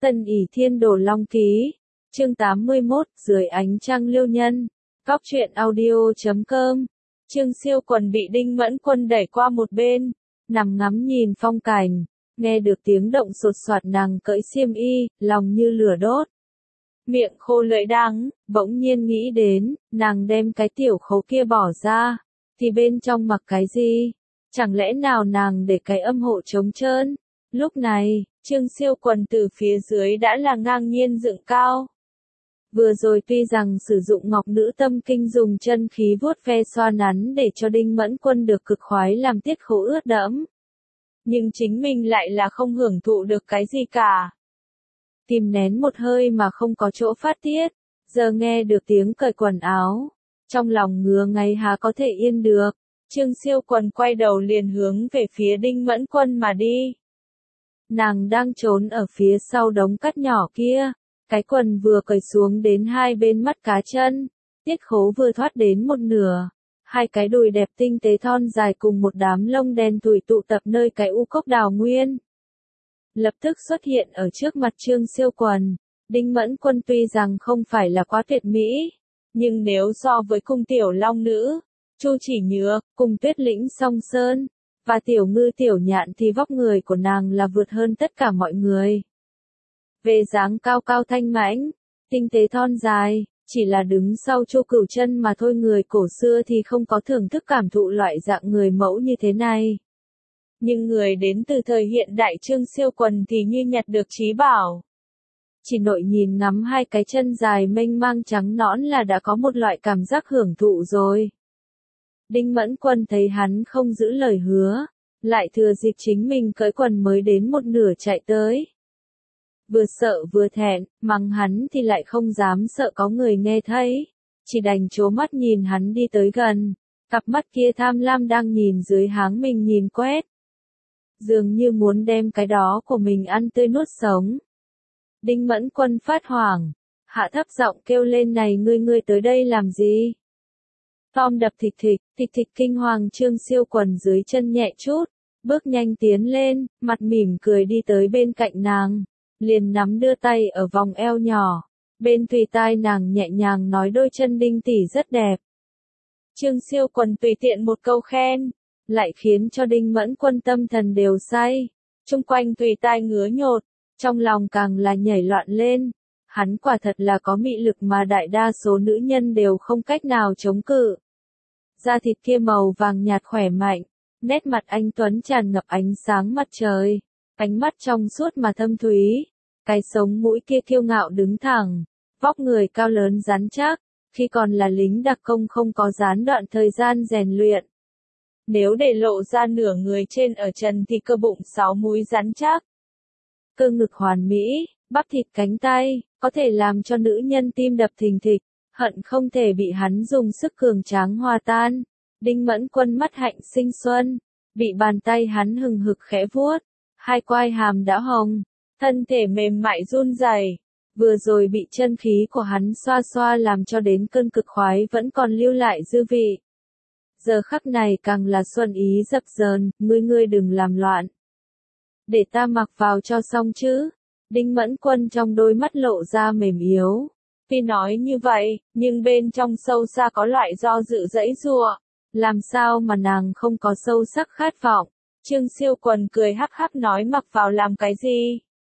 Tân ỷ thiên đồ long ký. Chương 81, dưới ánh trăng liêu nhân. Góc truyện audio.com. Trương Siêu Quần bị Đinh Mẫn Quân đẩy qua một bên, nằm ngắm nhìn phong cảnh, nghe được tiếng động sột soạt nàng cởi xiêm y, lòng như lửa đốt. Miệng khô lưỡi đắng, bỗng nhiên nghĩ đến, nàng đem cái tiểu khấu kia bỏ ra, thì bên trong mặc cái gì? Chẳng lẽ nào nàng để cái âm hộ trống trơn? Lúc này, Trương Siêu Quần từ phía dưới đã là ngang nhiên dựng cao. Vừa rồi tuy rằng sử dụng ngọc nữ tâm kinh dùng chân khí vuốt ve xoa nắn để cho Đinh Mẫn Quân được cực khoái làm tiết khổ ướt đẫm. Nhưng chính mình lại là không hưởng thụ được cái gì cả. Kìm nén một hơi mà không có chỗ phát tiết, giờ nghe được tiếng cởi quần áo. Trong lòng ngứa ngáy há có thể yên được, Trương Siêu Quần quay đầu liền hướng về phía Đinh Mẫn Quân mà đi. Nàng đang trốn ở phía sau đống cát nhỏ kia. Cái quần vừa cởi xuống đến hai bên mắt cá chân, tiết khố vừa thoát đến một nửa, hai cái đùi đẹp tinh tế thon dài cùng một đám lông đen tủi tụ tập nơi cái u cốc đào nguyên. Lập tức xuất hiện ở trước mặt Trương Siêu Quần, Đinh Mẫn Quân tuy rằng không phải là quá tuyệt mỹ, nhưng nếu so với cung tiểu long nữ, Chu Chỉ Nhược, cùng Tuyết Lĩnh Song Sơn, và tiểu ngư tiểu nhạn thì vóc người của nàng là vượt hơn tất cả mọi người. Về dáng cao cao thanh mãnh, tinh tế thon dài, chỉ là đứng sau Chu Cửu Chân mà thôi, người cổ xưa thì không có thưởng thức cảm thụ loại dạng người mẫu như thế này. Nhưng người đến từ thời hiện đại Trương Siêu Quần thì như nhặt được trí bảo. Chỉ nội nhìn ngắm hai cái chân dài mênh mang trắng nõn là đã có một loại cảm giác hưởng thụ rồi. Đinh Mẫn Quân thấy hắn không giữ lời hứa, lại thừa dịp chính mình cởi quần mới đến một nửa chạy tới. Vừa sợ vừa thẹn, mắng hắn thì lại không dám sợ có người nghe thấy, chỉ đành trố mắt nhìn hắn đi tới gần, cặp mắt kia tham lam đang nhìn dưới háng mình nhìn quét. Dường như muốn đem cái đó của mình ăn tươi nuốt sống. Đinh Mẫn Quân phát hoảng, hạ thấp giọng kêu lên, này ngươi tới đây làm gì? Tom đập thịch thịch kinh hoàng. Trương Siêu Quần dưới chân nhẹ chút, bước nhanh tiến lên, mặt mỉm cười đi tới bên cạnh nàng. Liền nắm đưa tay ở vòng eo nhỏ, bên tùy tai nàng nhẹ nhàng nói, đôi chân Đinh tỷ rất đẹp. Trương Siêu Quần tùy tiện một câu khen, lại khiến cho Đinh Mẫn Quân tâm thần đều say, chung quanh tùy tai ngứa nhột, trong lòng càng là nhảy loạn lên. Hắn quả thật là có mị lực mà đại đa số nữ nhân đều không cách nào chống cự. Da thịt kia màu vàng nhạt khỏe mạnh, nét mặt anh tuấn tràn ngập ánh sáng mặt trời, ánh mắt trong suốt mà thâm thúy. Cái sống mũi kia kiêu ngạo đứng thẳng, vóc người cao lớn rắn chắc, khi còn là lính đặc công không có gián đoạn thời gian rèn luyện. Nếu để lộ ra nửa người trên ở trần thì cơ bụng 6 múi rắn chắc. Cơ ngực hoàn mỹ, bắp thịt cánh tay, có thể làm cho nữ nhân tim đập thình thịch, hận không thể bị hắn dùng sức cường tráng hòa tan. Đinh Mẫn Quân mắt hạnh sinh xuân, bị bàn tay hắn hừng hực khẽ vuốt, hai quai hàm đã hồng. Thân thể mềm mại run rẩy, vừa rồi bị chân khí của hắn xoa xoa làm cho đến cơn cực khoái vẫn còn lưu lại dư vị. Giờ khắc này càng là xuân ý dập dờn, ngươi đừng làm loạn. Để ta mặc vào cho xong chứ. Đinh Mẫn Quân trong đôi mắt lộ ra mềm yếu. Tuy nói như vậy, nhưng bên trong sâu xa có loại do dự dãy giụa. Làm sao mà nàng không có sâu sắc khát vọng. Trương Siêu Quần cười hắc hắc nói, mặc vào làm cái gì?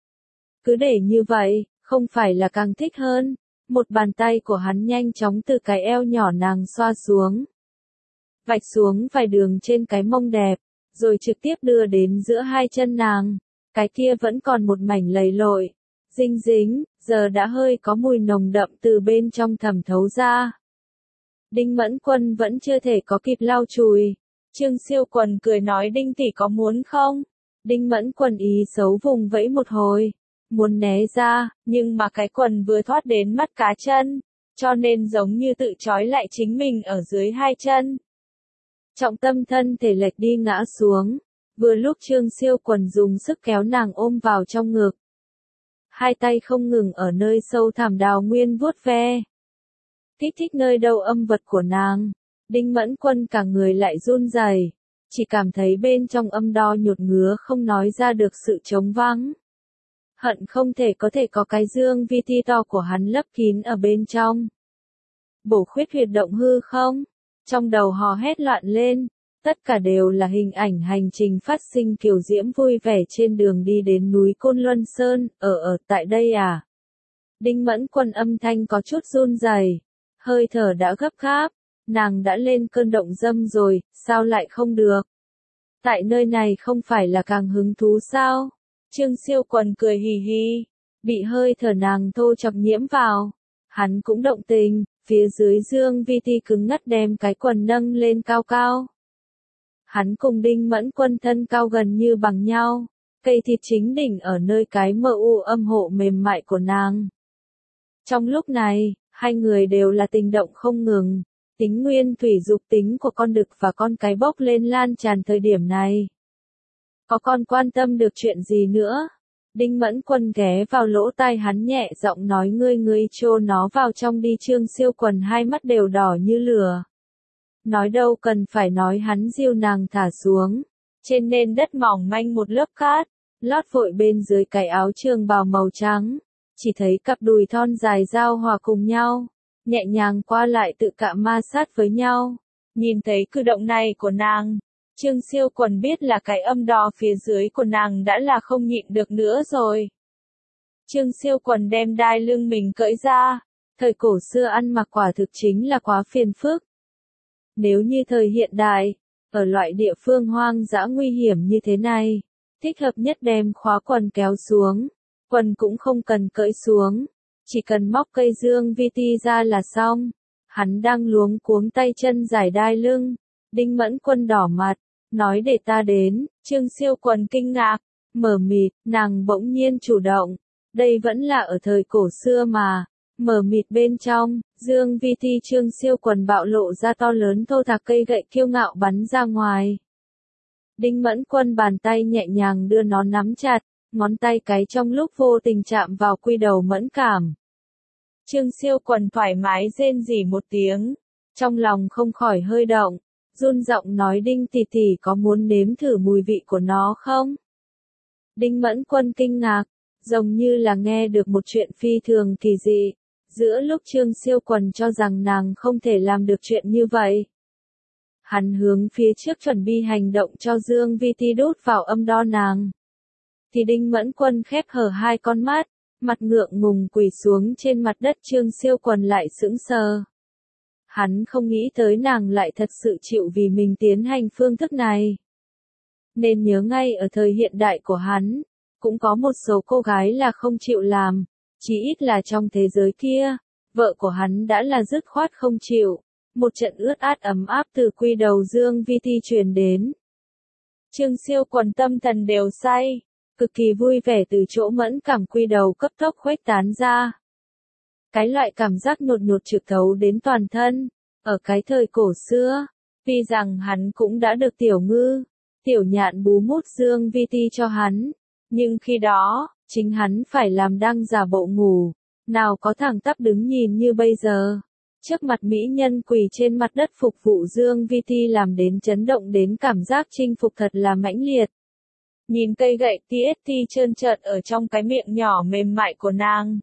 Cứ để như vậy, không phải là càng thích hơn. Một bàn tay của hắn nhanh chóng từ cái eo nhỏ nàng xoa xuống, vạch xuống vài đường trên cái mông đẹp, rồi trực tiếp đưa đến giữa hai chân nàng. Cái kia vẫn còn một mảnh lầy lội, dinh dính, giờ đã hơi có mùi nồng đậm từ bên trong thẩm thấu ra. Đinh Mẫn Quân vẫn chưa thể có kịp lau chùi. Trương Siêu Quần cười nói, Đinh tỷ có muốn không? Đinh Mẫn Quân ý xấu vùng vẫy một hồi, muốn né ra, nhưng mà cái quần vừa thoát đến mắt cá chân, cho nên giống như tự trói lại chính mình ở dưới hai chân. Trọng tâm thân thể lệch đi ngã xuống, vừa lúc Trương Siêu Quần dùng sức kéo nàng ôm vào trong ngực. Hai tay không ngừng ở nơi sâu thẳm đào nguyên vuốt ve, kích thích nơi đầu âm vật của nàng. Đinh Mẫn Quân cả người lại run rẩy, chỉ cảm thấy bên trong âm đo nhột ngứa không nói ra được sự trống vắng. hận không thể có thể có cái dương vi ti to của hắn lấp kín ở bên trong. Bổ khuyết huyệt động hư không? Trong đầu hò hét loạn lên, tất cả đều là hình ảnh hành trình phát sinh kiều diễm vui vẻ trên đường đi đến núi Côn Luân Sơn, ở tại đây à? Đinh Mẫn Quân âm thanh có chút run rẩy, hơi thở đã gấp gáp, nàng đã lên cơn động dâm rồi, sao lại không được? Tại nơi này không phải là càng hứng thú sao? Trương Siêu Quần cười hì hì, bị hơi thở nàng thô chọc nhiễm vào. Hắn cũng động tình, phía dưới dương vi ti cứng ngắt đem cái quần nâng lên cao cao. Hắn cùng Đinh Mẫn Quân thân cao gần như bằng nhau, cây thịt chính đỉnh ở nơi cái mờ u âm hộ mềm mại của nàng. Trong lúc này, hai người đều là tình động không ngừng, tính nguyên thủy dục tính của con đực và con cái bốc lên lan tràn thời điểm này. Có con quan tâm được chuyện gì nữa? Đinh Mẫn Quân ghé vào lỗ tai hắn nhẹ giọng nói ngươi chô nó vào trong đi. Trương Siêu Quần hai mắt đều đỏ như lửa. Nói đâu cần phải nói hắn dìu nàng thả xuống. Trên nền đất mỏng manh một lớp cát, lót vội bên dưới cái áo trường bào màu trắng. Chỉ thấy cặp đùi thon dài giao hòa cùng nhau, nhẹ nhàng qua lại tự cạm ma sát với nhau. Nhìn thấy cử động này của nàng, Trương Siêu Quần biết là cái âm đo phía dưới của nàng đã là không nhịn được nữa rồi. Trương Siêu Quần đem đai lưng mình cởi ra, thời cổ xưa ăn mặc quả thực chính là quá phiền phức. Nếu như thời hiện đại, ở loại địa phương hoang dã nguy hiểm như thế này, thích hợp nhất đem khóa quần kéo xuống, quần cũng không cần cởi xuống, chỉ cần móc cây dương vi ti ra là xong. Hắn đang luống cuống tay chân giải đai lưng, Đinh Mẫn Quân đỏ mặt, nói để ta đến. Trương Siêu Quần kinh ngạc, mờ mịt, nàng bỗng nhiên chủ động, đây vẫn là ở thời cổ xưa mà. Mờ mịt bên trong, dương vi ti Trương Siêu Quần bạo lộ ra to lớn thô thạc, cây gậy kiêu ngạo bắn ra ngoài. Đinh Mẫn Quân bàn tay nhẹ nhàng đưa nó nắm chặt, ngón tay cái trong lúc vô tình chạm vào quy đầu mẫn cảm. Trương Siêu Quần thoải mái rên rỉ một tiếng, trong lòng không khỏi hơi động, run giọng nói Đinh tỷ tỷ có muốn nếm thử mùi vị của nó không? Đinh Mẫn Quân kinh ngạc, giống như là nghe được một chuyện phi thường kỳ dị, giữa lúc Trương Siêu Quần cho rằng nàng không thể làm được chuyện như vậy. Hắn hướng phía trước chuẩn bị hành động cho dương vi ti đút vào âm đo nàng. Thì Đinh Mẫn Quân khép hờ hai con mắt, mặt ngượng ngùng quỳ xuống trên mặt đất. Trương Siêu Quần lại sững sờ. Hắn không nghĩ tới nàng lại thật sự chịu vì mình tiến hành phương thức này. Nên nhớ ngay ở thời hiện đại của hắn, cũng có một số cô gái là không chịu làm, chỉ ít là trong thế giới kia, vợ của hắn đã là dứt khoát không chịu. Một trận ướt át ấm áp từ quy đầu dương vi ti truyền đến. Trương Siêu Quần tâm thần đều say, cực kỳ vui vẻ từ chỗ mẫn cảm quy đầu cấp tốc khuếch tán ra. Cái loại cảm giác nhột nhột trực thấu đến toàn thân, ở cái thời cổ xưa, vì rằng hắn cũng đã được tiểu ngư, tiểu nhạn bú mút dương vi ti cho hắn, nhưng khi đó, chính hắn phải làm đang giả bộ ngủ, nào có thẳng tắp đứng nhìn như bây giờ. Trước mặt mỹ nhân quỳ trên mặt đất phục vụ dương vi ti làm đến chấn động đến cảm giác chinh phục thật là mãnh liệt. Nhìn cây gậy TST trơn trợt ở trong cái miệng nhỏ mềm mại của nàng.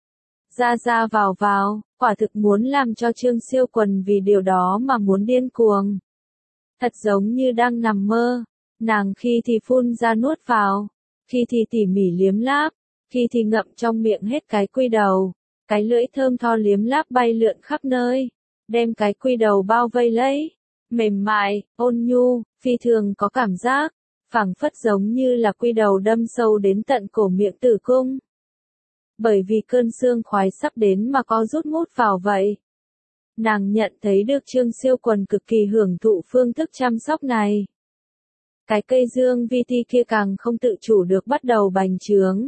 Ra ra vào, quả thực muốn làm cho Trương Siêu Quần vì điều đó mà muốn điên cuồng. Thật giống như đang nằm mơ, nàng khi thì phun ra nuốt vào, khi thì tỉ mỉ liếm láp, khi thì ngậm trong miệng hết cái quy đầu. Cái lưỡi thơm tho liếm láp bay lượn khắp nơi, đem cái quy đầu bao vây lấy, mềm mại, ôn nhu, phi thường có cảm giác, phảng phất giống như là quy đầu đâm sâu đến tận cổ miệng tử cung. Bởi vì cơn sương khoái sắp đến mà có rút mút vào vậy. Nàng nhận thấy được Trương Siêu Quần cực kỳ hưởng thụ phương thức chăm sóc này. Cái cây dương vi ti kia càng không tự chủ được bắt đầu bành trướng.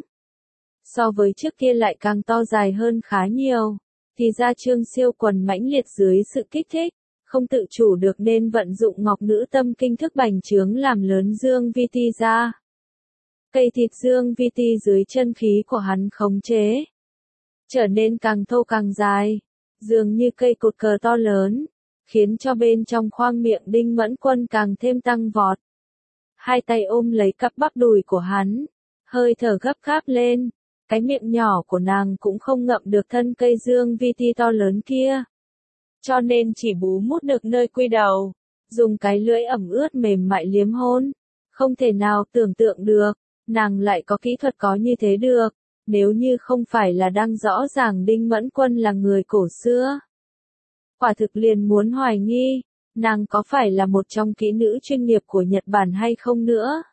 So với trước kia lại càng to dài hơn khá nhiều, thì ra Trương Siêu Quần mãnh liệt dưới sự kích thích, không tự chủ được nên vận dụng ngọc nữ tâm kinh thức bành trướng làm lớn dương vi ti ra. Cây thịt dương vi ti dưới chân khí của hắn khống chế, trở nên càng thô càng dài, dường như cây cột cờ to lớn, khiến cho bên trong khoang miệng Đinh Mẫn Quân càng thêm tăng vọt. Hai tay ôm lấy cặp bắp đùi của hắn, hơi thở gấp gáp lên, cái miệng nhỏ của nàng cũng không ngậm được thân cây dương vi ti to lớn kia. Cho nên chỉ bú mút được nơi quy đầu, dùng cái lưỡi ẩm ướt mềm mại liếm hôn. Không thể nào tưởng tượng được, nàng lại có kỹ thuật có như thế được, nếu như không phải là đang rõ ràng Đinh Mẫn Quân là người cổ xưa. Quả thực liền muốn hoài nghi, nàng có phải là một trong kỹ nữ chuyên nghiệp của Nhật Bản hay không nữa.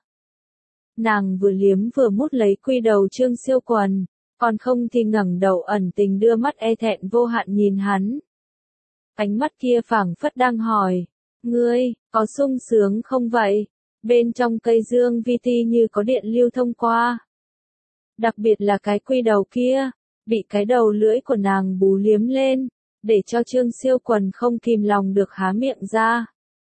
Nàng vừa liếm vừa mút lấy quy đầu Trương Siêu Quần, còn không thì ngẩng đầu ẩn tình đưa mắt e thẹn vô hạn nhìn hắn. Ánh mắt kia phảng phất đang hỏi, ngươi, có sung sướng không vậy? Bên trong cây dương vi ti như có điện lưu thông qua. Đặc biệt là cái quy đầu kia, bị cái đầu lưỡi của nàng bú liếm lên, để cho Trương Siêu Quần không kìm lòng được há miệng ra.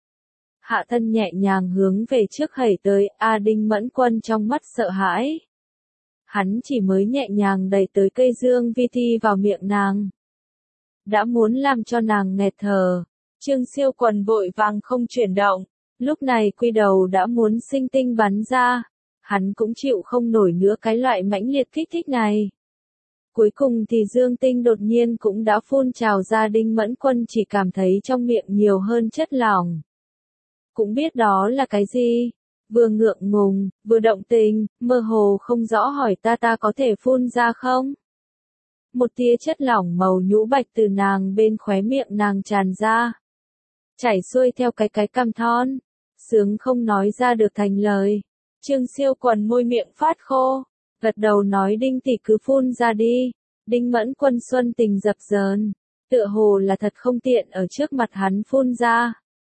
Hạ thân nhẹ nhàng hướng về trước hẩy tới, Đinh Mẫn Quân trong mắt sợ hãi. Hắn chỉ mới nhẹ nhàng đẩy tới cây dương vi ti vào miệng nàng. Đã muốn làm cho nàng nghẹt thở, Trương Siêu Quần vội vàng không chuyển động, lúc này quy đầu đã muốn sinh tinh bắn ra, hắn cũng chịu không nổi nữa cái loại mãnh liệt kích thích này. Cuối cùng thì dương tinh đột nhiên cũng đã phun trào ra, Đinh Mẫn Quân chỉ cảm thấy trong miệng nhiều hơn chất lỏng. Cũng biết đó là cái gì, vừa ngượng ngùng, vừa động tình, mơ hồ không rõ hỏi ta có thể phun ra không? Một tia chất lỏng màu nhũ bạch từ nàng bên khóe miệng nàng tràn ra. Chảy xuôi theo cái cằm thon, sướng không nói ra được thành lời. Trương Siêu Quần môi miệng phát khô, gật đầu nói Đinh tỷ cứ phun ra đi. Đinh Mẫn Quân xuân tình dập dờn, tựa hồ là thật không tiện ở trước mặt hắn phun ra.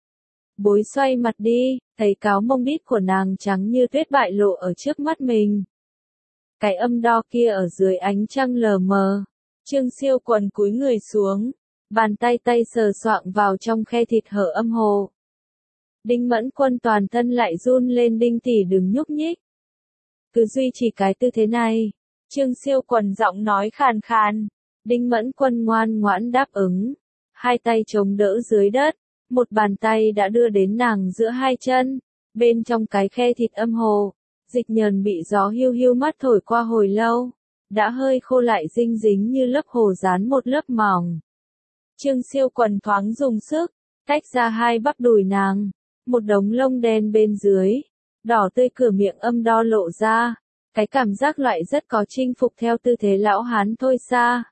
Bối xoay mặt đi, thấy cáo mông đít của nàng trắng như tuyết bại lộ ở trước mắt mình. Cái âm đo kia ở dưới ánh trăng lờ mờ. Trương Siêu Quần cúi người xuống, bàn tay sờ soạng vào trong khe thịt hở âm hồ. Đinh Mẫn Quân toàn thân lại run lên, Đinh tỷ đừng nhúc nhích. Cứ duy trì cái tư thế này. Trương Siêu Quần giọng nói khàn khàn. Đinh Mẫn Quân ngoan ngoãn đáp ứng. Hai tay chống đỡ dưới đất. Một bàn tay đã đưa đến nàng giữa hai chân. Bên trong cái khe thịt âm hồ, dịch nhờn bị gió hiu hiu mát thổi qua hồi lâu, đã hơi khô lại dinh dính như lớp hồ dán một lớp mỏng. Trương Siêu Quần thoáng dùng sức, tách ra hai bắp đùi nàng, một đống lông đen bên dưới, đỏ tươi cửa miệng âm đo lộ ra, cái cảm giác loại rất có chinh phục theo tư thế lão hán thôi xa.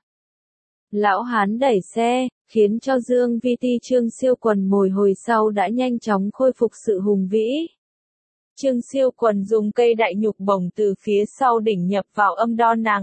Lão hán đẩy xe, khiến cho dương vi ti Trương Siêu Quần mồi hồi sau đã nhanh chóng khôi phục sự hùng vĩ. Trương Siêu Quần dùng cây đại nhục bổng từ phía sau đỉnh nhập vào âm đo nàng.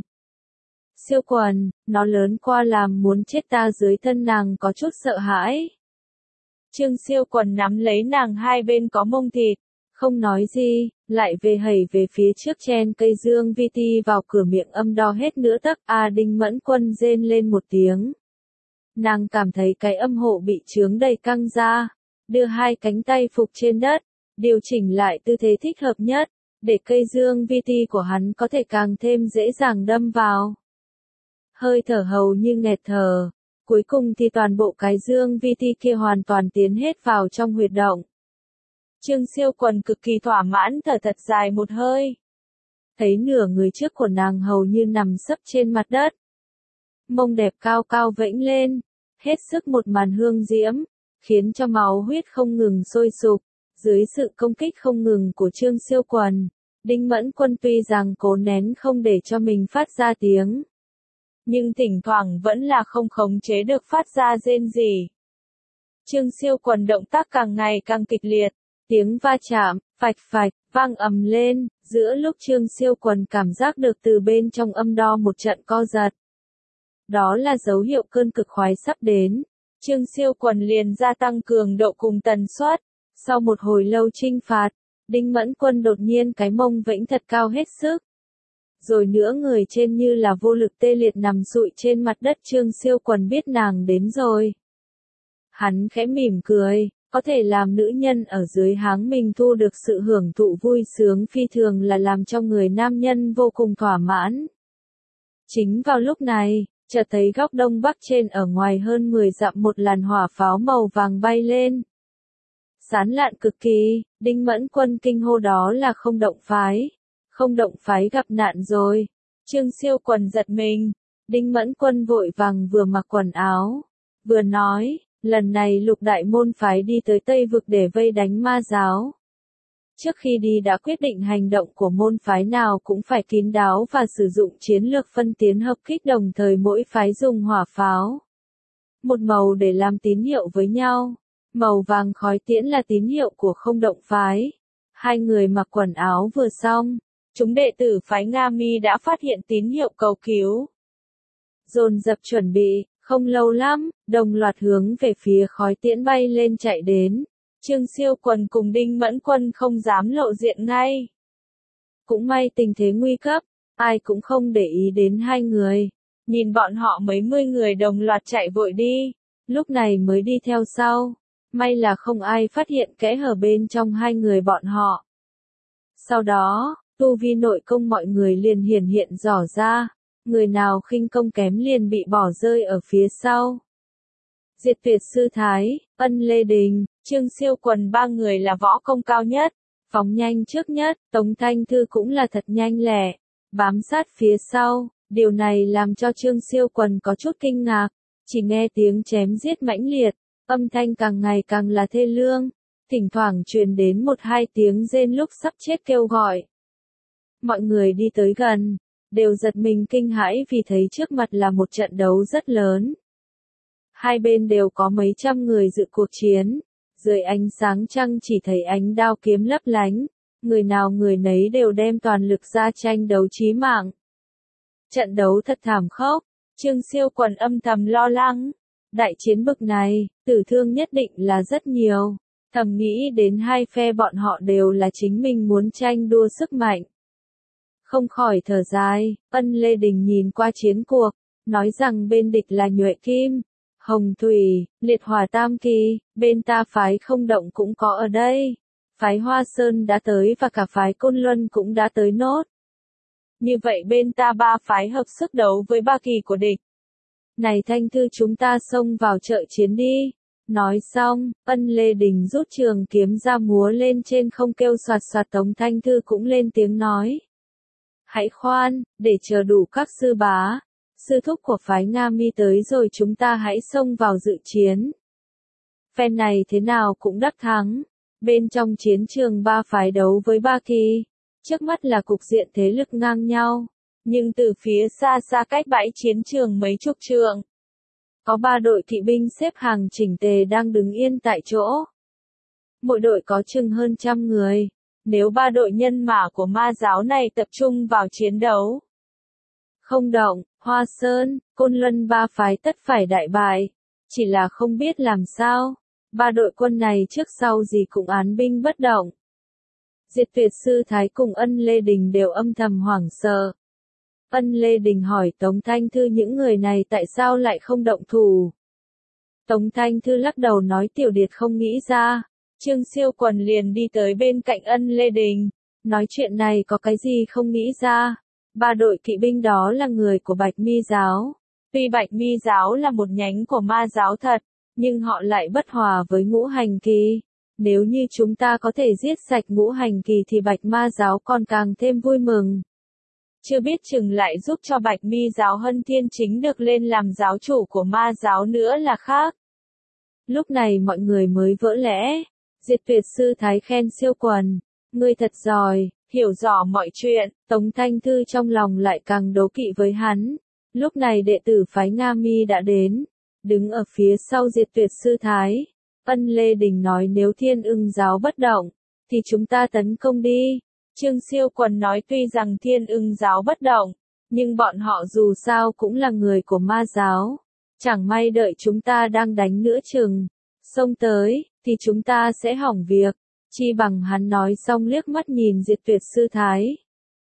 Siêu Quần, nó lớn qua làm muốn chết ta, dưới thân nàng có chút sợ hãi. Trương Siêu Quần nắm lấy nàng hai bên có mông thịt, không nói gì, lại về hẩy về phía trước chen cây dương vi ti vào cửa miệng âm đo hết nửa tấc. Đinh Mẫn Quân rên lên một tiếng. Nàng cảm thấy cái âm hộ bị chướng đầy căng ra, đưa hai cánh tay phục trên đất, điều chỉnh lại tư thế thích hợp nhất, để cây dương vi ti của hắn có thể càng thêm dễ dàng đâm vào. Hơi thở hầu như nghẹt thở, cuối cùng thì toàn bộ cái dương vi ti kia hoàn toàn tiến hết vào trong huyệt động. Trương Siêu Quần cực kỳ thỏa mãn thở thật dài một hơi. Thấy nửa người trước của nàng hầu như nằm sấp trên mặt đất. Mông đẹp cao cao vẫy lên, hết sức một màn hương diễm, khiến cho máu huyết không ngừng sôi sục. Dưới sự công kích không ngừng của Trương Siêu Quần, Đinh Mẫn Quân tuy rằng cố nén không để cho mình phát ra tiếng, nhưng thỉnh thoảng vẫn là không khống chế được phát ra rên rỉ. Trương Siêu Quần động tác càng ngày càng kịch liệt, tiếng va chạm, phạch phạch, vang ầm lên, giữa lúc Trương Siêu Quần cảm giác được từ bên trong âm đo một trận co giật. Đó là dấu hiệu cơn cực khoái sắp đến. Trương Siêu Quần liền gia tăng cường độ cùng tần suất. Sau một hồi lâu chinh phạt, Đinh Mẫn Quân đột nhiên cái mông vẫy thật cao hết sức. Rồi nữa người trên như là vô lực tê liệt nằm sụi trên mặt đất. Trương Siêu Quần biết nàng đến rồi. Hắn khẽ mỉm cười, có thể làm nữ nhân ở dưới háng mình thu được sự hưởng thụ vui sướng phi thường là làm cho người nam nhân vô cùng thỏa mãn. Chính vào lúc này, chợt thấy góc đông bắc trên ở ngoài hơn 10 dặm một làn hỏa pháo màu vàng bay lên. Sán lạn cực kỳ, Đinh Mẫn Quân kinh hô đó là không động phái. Không động phái gặp nạn rồi. Trương Siêu Quần giật mình. Đinh Mẫn Quân vội vàng vừa mặc quần áo, vừa nói, lần này Lục Đại môn phái đi tới Tây Vực để vây đánh ma giáo. Trước khi đi đã quyết định hành động của môn phái nào cũng phải kín đáo và sử dụng chiến lược phân tiến hợp kích, đồng thời mỗi phái dùng hỏa pháo một màu để làm tín hiệu với nhau. Màu vàng khói tiễn là tín hiệu của không động phái. Hai người mặc quần áo vừa xong, chúng đệ tử phái Nga Mi đã phát hiện tín hiệu cầu cứu. Dồn dập chuẩn bị, không lâu lắm, đồng loạt hướng về phía khói tiễn bay lên chạy đến. Trương Siêu Quần cùng Đinh Mẫn Quân không dám lộ diện ngay. Cũng may tình thế nguy cấp, ai cũng không để ý đến hai người. Nhìn bọn họ mấy mươi người đồng loạt chạy vội đi, lúc này mới đi theo sau. May là không ai phát hiện kẽ hở bên trong hai người bọn họ. Sau đó, tu vi nội công mọi người liền hiển hiện rõ ra, người nào khinh công kém liền bị bỏ rơi ở phía sau. Diệt Tuyệt Sư Thái, Ân Lê Đình, Trương Siêu Quần ba người là võ công cao nhất, phóng nhanh trước nhất, Tống Thanh Thư cũng là thật nhanh lẹ, bám sát phía sau. Điều này làm cho Trương Siêu Quần có chút kinh ngạc, chỉ nghe tiếng chém giết mãnh liệt, âm thanh càng ngày càng là thê lương, thỉnh thoảng truyền đến một hai tiếng rên lúc sắp chết kêu gọi. Mọi người đi tới gần, đều giật mình kinh hãi vì thấy trước mặt là một trận đấu rất lớn. Hai bên đều có mấy trăm người dự cuộc chiến, dưới ánh sáng trăng chỉ thấy ánh đao kiếm lấp lánh, người nào người nấy đều đem toàn lực ra tranh đấu chí mạng. Trận đấu thật thảm khốc, Trương Siêu Quần âm thầm lo lắng. Đại chiến bực này, tử thương nhất định là rất nhiều. Thầm nghĩ đến hai phe bọn họ đều là chính mình muốn tranh đua sức mạnh. Không khỏi thở dài, Ân Lê Đình nhìn qua chiến cuộc, nói rằng bên địch là Nhuệ Kim, Hồng Thủy, Liệt Hỏa Tam Kỳ, bên ta phái không động cũng có ở đây. Phái Hoa Sơn đã tới và cả phái Côn Luân cũng đã tới nốt. Như vậy bên ta ba phái hợp sức đấu với ba kỳ của địch. Này Thanh Thư, chúng ta xông vào trợ chiến đi. Nói xong, Ân Lê Đình rút trường kiếm ra múa lên trên không kêu soạt soạt. Tống Thanh Thư cũng lên tiếng nói. Hãy khoan, để chờ đủ các sư bá, sư thúc của phái Nga Mi tới rồi chúng ta hãy xông vào dự chiến. Phe này thế nào cũng đắc thắng. Bên trong chiến trường ba phái đấu với ba kỳ. Trước mắt là cục diện thế lực ngang nhau, nhưng từ phía xa xa cách bãi chiến trường mấy chục trượng, có ba đội kỵ binh xếp hàng chỉnh tề đang đứng yên tại chỗ. Mỗi đội có chừng hơn 100 người, nếu ba đội nhân mã của ma giáo này tập trung vào chiến đấu. Không động, Hoa Sơn, Côn Luân ba phái tất phải đại bại, chỉ là không biết làm sao, ba đội quân này trước sau gì cũng án binh bất động. Diệt Tuyệt Sư Thái cùng Ân Lê Đình đều âm thầm hoảng sợ. Ân Lê Đình hỏi Tống Thanh Thư những người này tại sao lại không động thủ. Tống Thanh Thư lắc đầu nói Tiểu Điệt không nghĩ ra. Trương Siêu Quần liền đi tới bên cạnh Ân Lê Đình, nói chuyện này có cái gì không nghĩ ra. Ba đội kỵ binh đó là người của Bạch Mi giáo. Tuy Bạch Mi giáo là một nhánh của ma giáo thật, nhưng họ lại bất hòa với Ngũ Hành Kỳ. Nếu như chúng ta có thể giết sạch Ngũ Hành Kỳ thì Bạch Ma giáo còn càng thêm vui mừng. Chưa biết chừng lại giúp cho Bạch Mi giáo Hân Thiên Chính được lên làm giáo chủ của ma giáo nữa là khác. Lúc này mọi người mới vỡ lẽ. Diệt Tuyệt Sư Thái khen Siêu Quần, ngươi thật giỏi, hiểu rõ mọi chuyện. Tống Thanh Thư trong lòng lại càng đố kỵ với hắn. Lúc này đệ tử phái Nga Mi đã đến, đứng ở phía sau Diệt Tuyệt Sư Thái. Ân Lê Đình nói nếu Thiên Ưng giáo bất động, thì chúng ta tấn công đi. Trương Siêu Quần nói tuy rằng Thiên Ưng giáo bất động, nhưng bọn họ dù sao cũng là người của ma giáo. Chẳng may đợi chúng ta đang đánh nửa chừng, xông tới, thì chúng ta sẽ hỏng việc. Chi bằng hắn nói xong liếc mắt nhìn Diệt Tuyệt Sư Thái.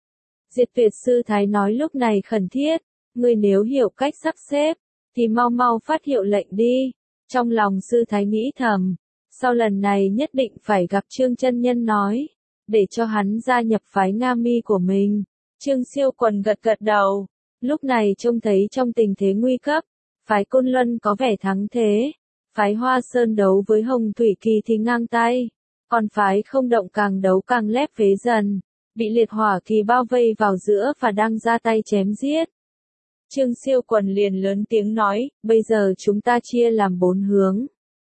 Diệt Tuyệt Sư Thái nói lúc này khẩn thiết, ngươi nếu hiểu cách sắp xếp, thì mau mau phát hiệu lệnh đi. Trong lòng Sư Thái nghĩ thầm, sau lần này nhất định phải gặp Trương chân nhân nói, để cho hắn gia nhập phái Nga Mi của mình. Trương Siêu Quần gật gật đầu, lúc này trông thấy trong tình thế nguy cấp, phái Côn Luân có vẻ thắng thế, phái Hoa Sơn đấu với Hồng Thủy Kỳ thì ngang tay, còn phái không động càng đấu càng lép vế dần. bị liệt hỏa kỳ bao vây vào giữa và đang ra tay chém giết. Trương Siêu Quần liền lớn tiếng nói, bây giờ chúng ta chia làm 4 hướng.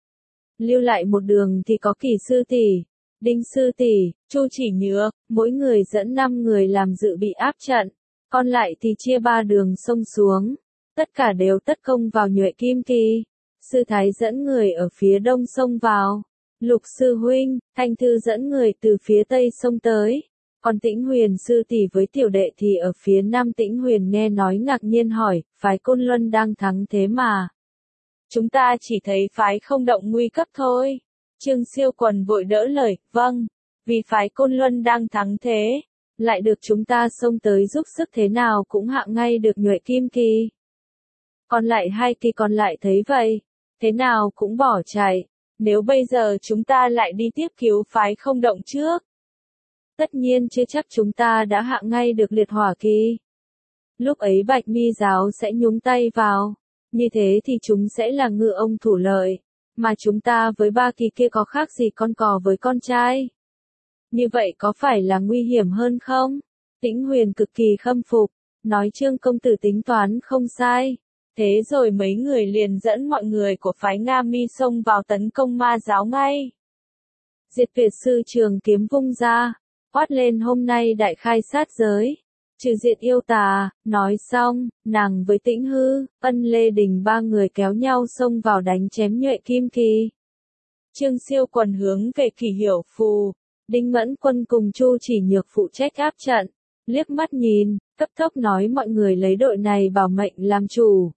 Lưu lại một đường thì có Kỳ sư tỷ, Đinh sư tỷ, Chu Chỉ Nhược, mỗi người dẫn 5 người làm dự bị áp trận, còn lại thì chia 3 đường xông xuống, tất cả đều tấn công vào Nhuệ Kim Kỳ. Sư Thái dẫn người ở phía đông xông vào, Lục sư huynh, Thanh Thư dẫn người từ phía tây xông tới, còn Tĩnh Huyền sư tỷ với tiểu đệ thì ở phía nam. Tĩnh Huyền nghe nói ngạc nhiên hỏi, phái Côn Luân đang thắng thế mà. Chúng ta chỉ thấy phái Không Động nguy cấp thôi. Trương Siêu Quần vội đỡ lời, vâng, vì phái Côn Luân đang thắng thế, lại được chúng ta xông tới giúp sức thế nào cũng hạ ngay được Nhuệ Kim Kỳ. Còn lại 2 kỳ còn lại thấy vậy, thế nào cũng bỏ chạy, nếu bây giờ chúng ta lại đi tiếp cứu phái Không Động trước, tất nhiên chưa chắc chúng ta đã hạ ngay được liệt hỏa kỳ. Lúc ấy Bạch Mi giáo sẽ nhúng tay vào, như thế thì chúng sẽ là ngựa ông thủ lợi, mà chúng ta với 3 kỳ kia có khác gì con cò với con trai. Như vậy có phải là nguy hiểm hơn không? Tĩnh Huyền cực kỳ khâm phục, nói Trương công tử tính toán không sai. Thế rồi mấy người liền dẫn mọi người của phái Nga Mi xông vào tấn công ma giáo ngay. Diệt Việt sư trường kiếm vung ra, quát lên hôm nay đại khai sát giới, trừ diệt yêu tà. Nói xong, nàng với Tĩnh Hư, Ân Lê Đình 3 người kéo nhau xông vào đánh chém Nhuệ Kim Kỳ. Trương Siêu Quần hướng về Kỳ Hiểu Phù, Đinh Mẫn Quân cùng Chu Chỉ Nhược phụ trách áp trận, liếc mắt nhìn, cấp tốc nói mọi người lấy đội này bảo mệnh làm chủ.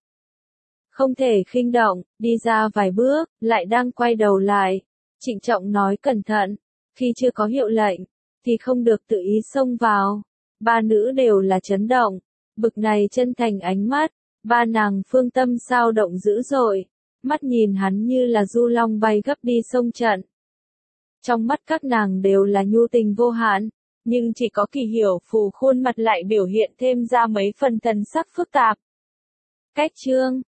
Không thể khinh động, đi ra vài bước, lại đang quay đầu lại. Trịnh trọng nói cẩn thận, khi chưa có hiệu lệnh, thì không được tự ý xông vào. 3 nữ đều là chấn động, bực này chân thành ánh mắt, 3 nàng phương tâm sao động dữ dội, mắt nhìn hắn như là du long bay gấp đi xông trận. Trong mắt các nàng đều là nhu tình vô hạn, nhưng chỉ có Kỳ Hiểu Phù khuôn mặt lại biểu hiện thêm ra mấy phần thần sắc phức tạp. Cách chương